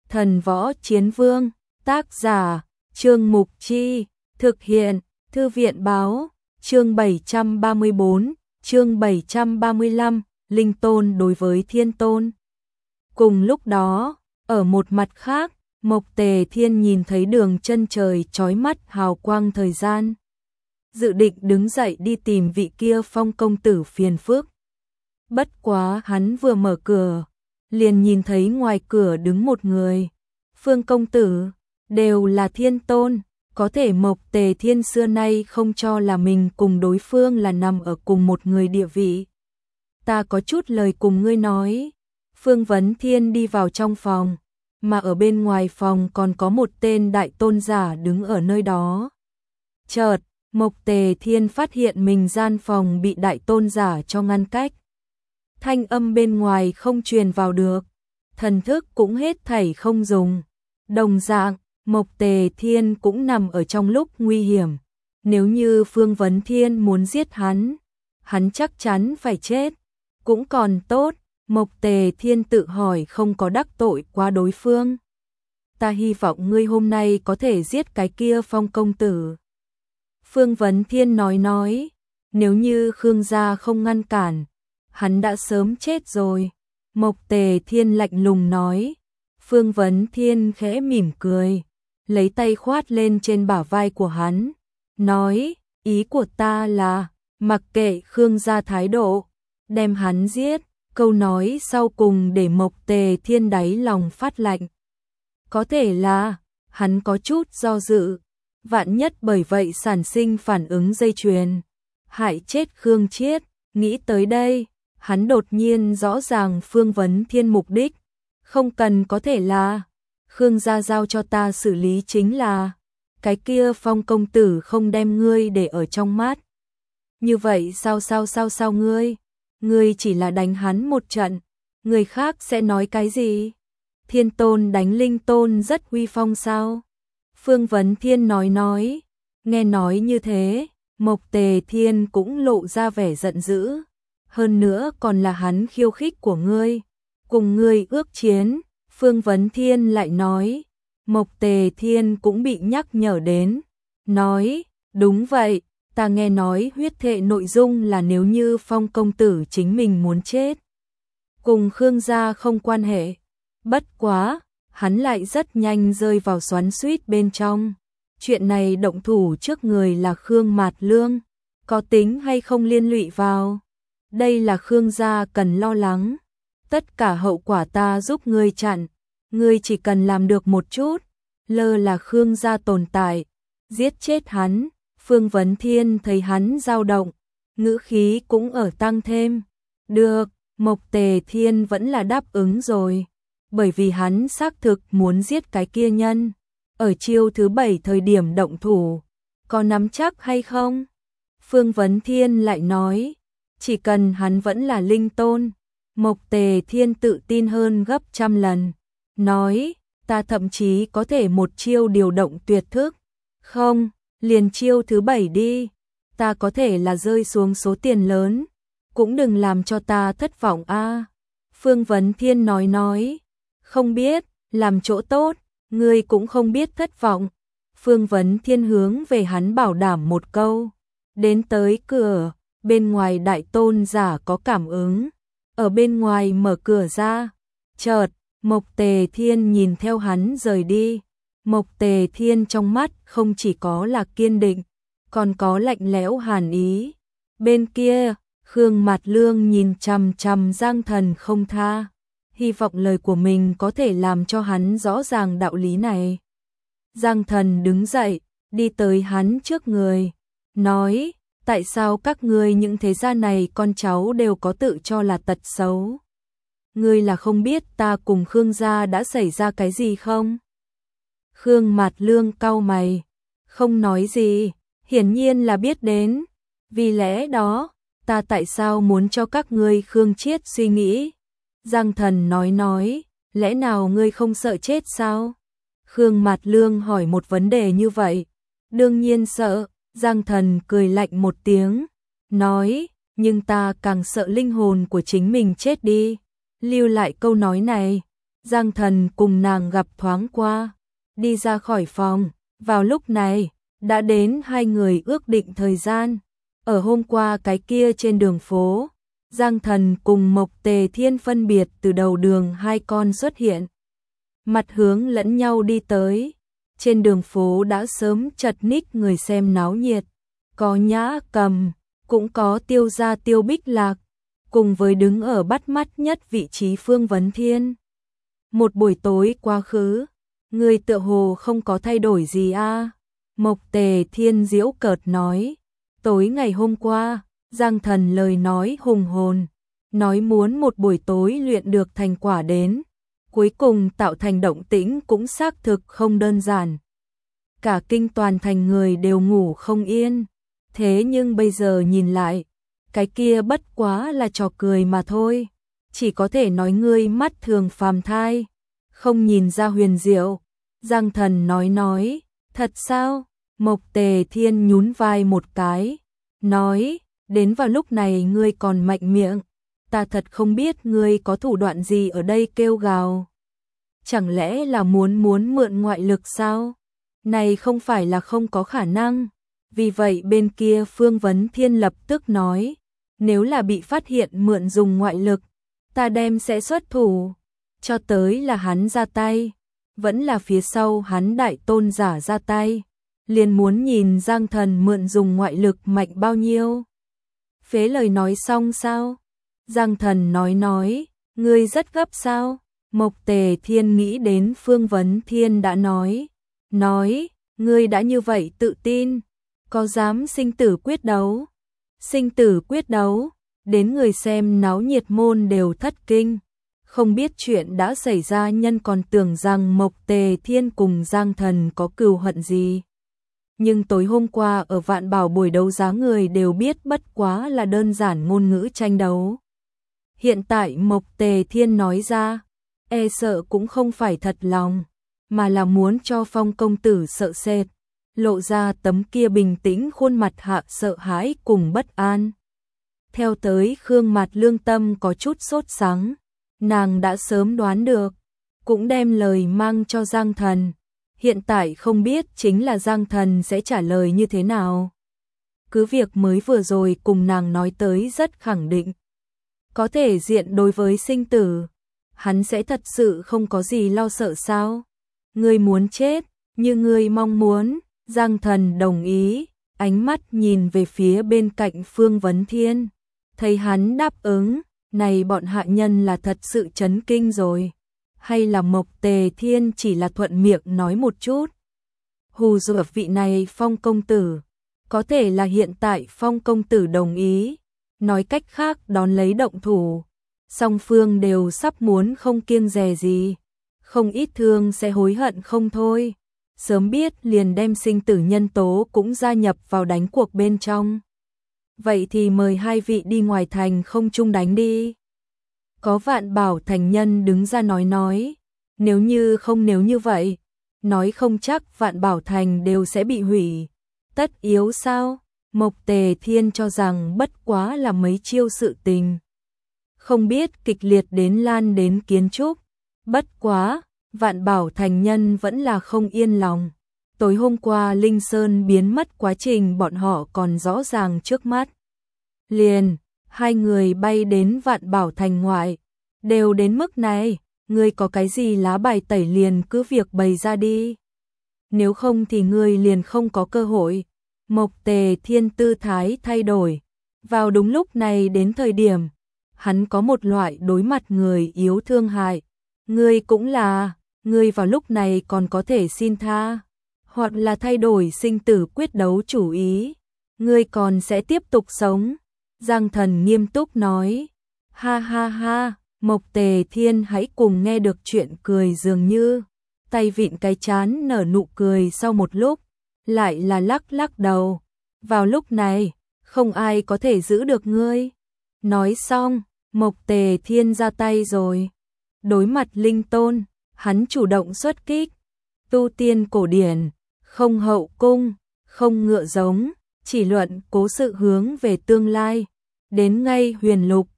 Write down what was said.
Thần Võ Chiến Vương, tác giả, Trương Mục Chi, thực hiện, Thư viện Báo, chương 734, chương 735, Linh Tôn đối với Thiên Tôn. Cùng lúc đó, ở một mặt khác, Mộc Tề Thiên nhìn thấy đường chân trời chói mắt hào quang thời gian. Dự định đứng dậy đi tìm vị kia Phong công tử phiền phức. Bất quá hắn vừa mở cửa, liền nhìn thấy ngoài cửa đứng một người. Phương công tử, đều là Thiên Tôn, có thể Mộc Tề Thiên xưa nay không cho là mình cùng đối phương là nằm ở cùng một người địa vị. Ta có chút lời cùng ngươi nói. Phương Vấn Thiên đi vào trong phòng, mà ở bên ngoài phòng còn có một tên đại tôn giả đứng ở nơi đó. Chợt, Mộc Tề Thiên phát hiện mình gian phòng bị đại tôn giả cho ngăn cách. Thanh âm bên ngoài không truyền vào được, thần thức cũng hết thảy không dùng. Đồng dạng, Mộc Tề Thiên cũng nằm ở trong lúc nguy hiểm. Nếu như Phương Vấn Thiên muốn giết hắn chắc chắn phải chết. Cũng còn tốt, Mộc Tề Thiên tự hỏi không có đắc tội qua đối phương. Ta hy vọng ngươi hôm nay có thể giết cái kia Phong công tử. Phương Vấn Thiên nói, nếu như Khương gia không ngăn cản, hắn đã sớm chết rồi. Mộc Tề Thiên lạnh lùng nói. Phương Vấn Thiên khẽ mỉm cười, lấy tay khoát lên trên bả vai của hắn, nói, ý của ta là, mặc kệ Khương gia thái độ, đem hắn giết. Câu nói sau cùng để Mộc Tề Thiên đáy lòng phát lạnh. Có thể là, hắn có chút do dự, vạn nhất bởi vậy sản sinh phản ứng dây chuyền, hại chết Khương Chiết. Nghĩ tới đây, hắn đột nhiên rõ ràng Phương Vấn Thiên mục đích. Không cần có thể là, Khương gia giao cho ta xử lý chính là, cái kia Phong công tử không đem ngươi để ở trong mắt. Như vậy sao ngươi chỉ là đánh hắn một trận, người khác sẽ nói cái gì? Thiên Tôn đánh Linh Tôn rất uy phong sao? Phương Vấn Thiên nói, nghe nói như thế, Mộc Tề Thiên cũng lộ ra vẻ giận dữ. Hơn nữa còn là hắn khiêu khích của ngươi, cùng ngươi ước chiến. Phương Vấn Thiên lại nói, Mộc Tề Thiên cũng bị nhắc nhở đến, nói, đúng vậy, ta nghe nói huyết thệ nội dung là nếu như Phong công tử chính mình muốn chết, cùng Khương gia không quan hệ. Bất quá, hắn lại rất nhanh rơi vào xoắn xuýt bên trong. Chuyện này động thủ trước người là Khương Mạt Lương, có tính hay không liên lụy vào? Đây là Khương gia cần lo lắng. Tất cả hậu quả ta giúp ngươi chặn, ngươi chỉ cần làm được một chút, lơ là Khương gia tồn tại, giết chết hắn. Phương Vấn Thiên thấy hắn dao động, ngữ khí cũng ở tăng thêm. Được, Mộc Tề Thiên vẫn là đáp ứng rồi, bởi vì hắn xác thực muốn giết cái kia nhân. Ở chiêu thứ 7 thời điểm động thủ, có nắm chắc hay không? Phương Vấn Thiên lại nói, chỉ cần hắn vẫn là Linh Tôn. Mộc Tề Thiên tự tin hơn gấp trăm lần, nói, ta thậm chí có thể một chiêu điều động tuyệt thức. Không, liền chiêu thứ 7 đi, ta có thể là rơi xuống số tiền lớn, cũng đừng làm cho ta thất vọng a. Phương Vấn Thiên nói, không biết, làm chỗ tốt, ngươi cũng không biết thất vọng. Phương Vấn Thiên hướng về hắn bảo đảm một câu. Đến tới cửa, bên ngoài đại tôn giả có cảm ứng, ở bên ngoài mở cửa ra. Chợt, Mộc Tề Thiên nhìn theo hắn rời đi. Mộc Tề Thiên trong mắt không chỉ có là kiên định, còn có lạnh lẽo hàn ý. Bên kia, Khương Mạt Lương nhìn chằm chằm Giang Thần không tha, hy vọng lời của mình có thể làm cho hắn rõ ràng đạo lý này. Giang Thần đứng dậy, đi tới hắn trước người, nói, tại sao các ngươi những thế gia này con cháu đều có tự cho là tật xấu? Ngươi là không biết ta cùng Khương gia đã xảy ra cái gì không? Khương Mạt Lương cau mày, không nói gì, hiển nhiên là biết đến. Vì lẽ đó, ta tại sao muốn cho các ngươi Khương Chiết suy nghĩ? Giang Thần nói, lẽ nào ngươi không sợ chết sao? Khương Mạt Lương hỏi một vấn đề như vậy. Đương nhiên sợ. Giang Thần cười lạnh một tiếng, nói, nhưng ta càng sợ linh hồn của chính mình chết đi. Lưu lại câu nói này, Giang Thần cùng nàng gặp thoáng qua, đi ra khỏi phòng, vào lúc này, đã đến hai người ước định thời gian. Ở hôm qua cái kia trên đường phố, Giang Thần cùng Mộc Tề Thiên phân biệt từ đầu đường hai con xuất hiện. Mặt hướng lẫn nhau đi tới, trên đường phố đã sớm chật ních người xem náo nhiệt, có Nhã Cầm, cũng có Tiêu Gia Tiêu Bích Lạc, cùng với đứng ở bắt mắt nhất vị trí Phương Vấn Thiên. Một buổi tối quá khứ, người tựa hồ không có thay đổi gì a. Mộc Tề Thiên giễu cợt nói, tối ngày hôm qua, Giang Thần lời nói hùng hồn, nói muốn một buổi tối luyện được thành quả đến, cuối cùng tạo thành động tĩnh cũng xác thực không đơn giản. Cả kinh toàn thành người đều ngủ không yên, thế nhưng bây giờ nhìn lại, cái kia bất quá là trò cười mà thôi, chỉ có thể nói ngươi mắt thường phàm thai, không nhìn ra huyền diệu. Giang Thần nói, thật sao? Mộc Tề Thiên nhún vai một cái, nói, đến vào lúc này ngươi còn mạnh miệng, ta thật không biết ngươi có thủ đoạn gì ở đây kêu gào. Chẳng lẽ là muốn mượn ngoại lực sao? Này không phải là không có khả năng. Vì vậy bên kia Phương Vấn Thiên lập tức nói, nếu là bị phát hiện mượn dùng ngoại lực, ta đem sẽ xuất thủ. Cho tới là hắn ra tay, vẫn là phía sau hắn đại tôn giả ra tay, liền muốn nhìn Giang Thần mượn dùng ngoại lực mạnh bao nhiêu. Phế lời nói xong sao? Giang Thần nói, ngươi rất gấp sao? Mộc Tề Thiên nghĩ đến Phương Vấn Thiên đã nói, ngươi đã như vậy tự tin, có dám sinh tử quyết đấu? Sinh tử quyết đấu, đến người xem náo nhiệt môn đều thất kinh, không biết chuyện đã xảy ra, nhân còn tưởng rằng Mộc Tề Thiên cùng Giang Thần có cừu hận gì. Nhưng tối hôm qua ở Vạn Bảo buổi đấu giá người đều biết bất quá là đơn giản ngôn ngữ tranh đấu. Hiện tại Mộc Tề Thiên nói ra, e sợ cũng không phải thật lòng, mà là muốn cho Phong công tử sợ sệt, lộ ra tấm kia bình tĩnh khuôn mặt hạ sợ hãi cùng bất an. Theo tới Khương Mạt lương tâm có chút sốt sắng, nàng đã sớm đoán được, cũng đem lời mang cho Giang Thần. Hiện tại không biết chính là Giang Thần sẽ trả lời như thế nào. Cứ việc mới vừa rồi cùng nàng nói tới rất khẳng định, có thể diện đối với sinh tử, hắn sẽ thật sự không có gì lo sợ sao? Ngươi muốn chết, như ngươi mong muốn. Giang Thần đồng ý, ánh mắt nhìn về phía bên cạnh Phương Vấn Thiên, thấy hắn đáp ứng, này bọn hạ nhân là thật sự chấn kinh rồi, hay là Mộc Tề Thiên chỉ là thuận miệng nói một chút. Hù dọa vị này Phong công tử, có thể là hiện tại Phong công tử đồng ý, nói cách khác đón lấy động thủ, song phương đều sắp muốn không kiêng dè gì, không ít thương sẽ hối hận không thôi. Sớm biết liền đem sinh tử nhân tố cũng gia nhập vào đánh cuộc bên trong. Vậy thì mời hai vị đi ngoài thành không chung đánh đi. Có Vạn Bảo thành nhân đứng ra nói, nếu như vậy, nói không chắc Vạn Bảo thành đều sẽ bị hủy. Tất yếu sao? Mộc Tề Thiên cho rằng bất quá là mấy chiêu sự tình, không biết kịch liệt đến lan đến kiến trúc. Bất quá, Vạn Bảo thành nhân vẫn là không yên lòng. Tối hôm qua Linh Sơn biến mất quá trình bọn họ còn rõ ràng trước mắt. Liền, hai người bay đến Vạn Bảo thành ngoại. Đều đến mức này, ngươi có cái gì lá bài tẩy liền cứ việc bày ra đi. Nếu không thì ngươi liền không có cơ hội. Mộc Tề Thiên tư thái thay đổi. Vào đúng lúc này đến thời điểm, hắn có một loại đối mặt người yếu thương hại. Ngươi cũng là, ngươi vào lúc này còn có thể xin tha, hoặc là thay đổi sinh tử quyết đấu chủ ý, ngươi còn sẽ tiếp tục sống. Giang Thần nghiêm túc nói, ha ha ha, Mộc Tề Thiên hãy cùng nghe được chuyện cười dường như, tay vịn cái chán nở nụ cười sau một lúc, lại là lắc lắc đầu, vào lúc này, không ai có thể giữ được ngươi. Nói xong, Mộc Tề Thiên ra tay rồi. Đối mặt Linh Tôn, hắn chủ động xuất kích. Tu tiên cổ điển, không hậu cung, không ngựa giống, chỉ luận cố sự hướng về tương lai. Đến ngay huyền lục,